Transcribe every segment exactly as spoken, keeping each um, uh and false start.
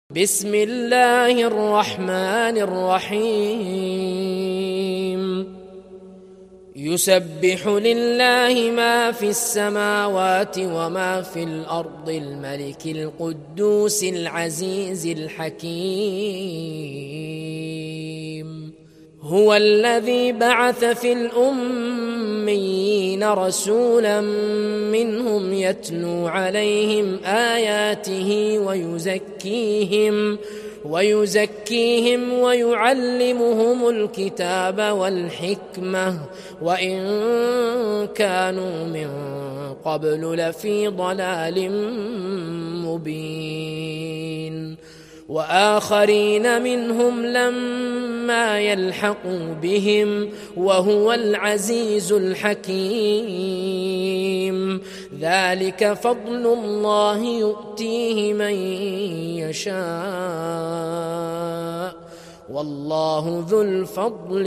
بسم الله الرحمن الرحيم يسبح لله ما في السماوات وما في الأرض الملك القدوس العزيز الحكيم هو الذي بعث في الأميين رسولا منهم يتلو عليهم آياته ويزكيهم ويزكيهم ويعلمهم الكتاب والحكمة وإن كانوا من قبل لفي ضلال مبين وآخرين منهم لما يلحقوا بهم وهو العزيز الحكيم ذلك فضل الله يؤتيه من يشاء والله ذو الفضل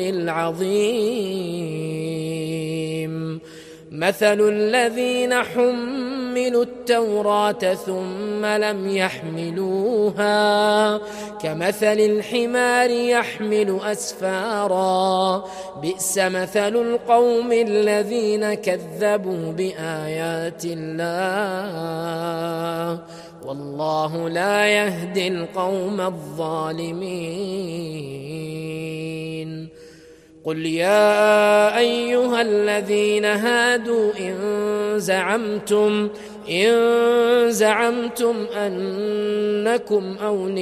العظيم مثل الذين حملوا التوراة ثم لم يحملوها كمثل الحمار يحمل أسفارا بئس مثل القوم الذين كذبوا بآيات الله والله لا يهدي القوم الظالمين قل يا أيها الذين هادوا إن زعمتم إن زعمتم أنكم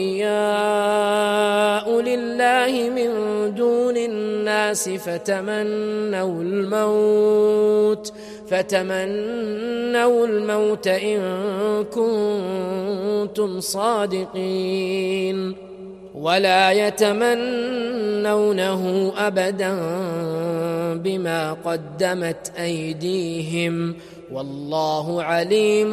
أولياء لله من دون الناس فتمنوا الموت فتمنوا الموت إن كنتم صادقين ولا يتمنونه أبدا بما قدمت أيديهم والله عليم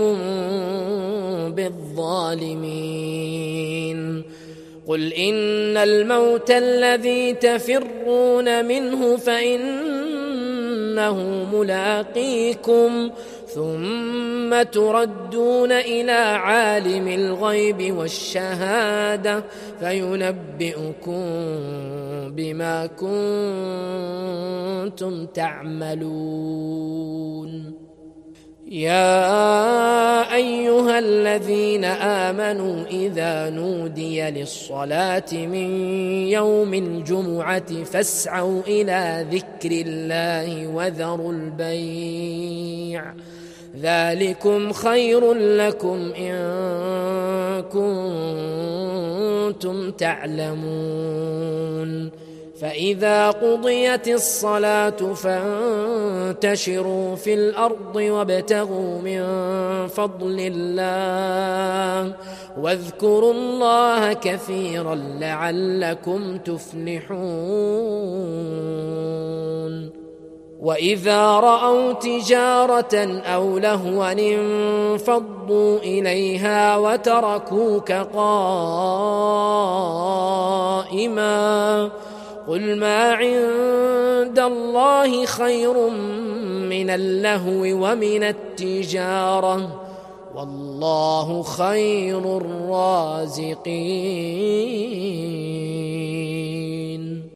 بالظالمين قل إن الموت الذي تفرون منه فإنه ملاقيكم ثم تردون إلى عالم الغيب والشهادة فينبئكم بما كنتم تعملون يا أيها الذين آمنوا إذا نودي للصلاة من يوم الجمعة فاسعوا إلى ذكر الله وذروا البيع ذلكم خير لكم إن كنتم تعلمون فإذا قضيت الصلاة فانتشروا في الأرض وابتغوا من فضل الله واذكروا الله كثيرا لعلكم تفلحون وإذا رأوا تجارة أو لهوا انفضوا إليها وتركوك قائما قل ما عند الله خير من اللهو ومن التجارة والله خير الرازقين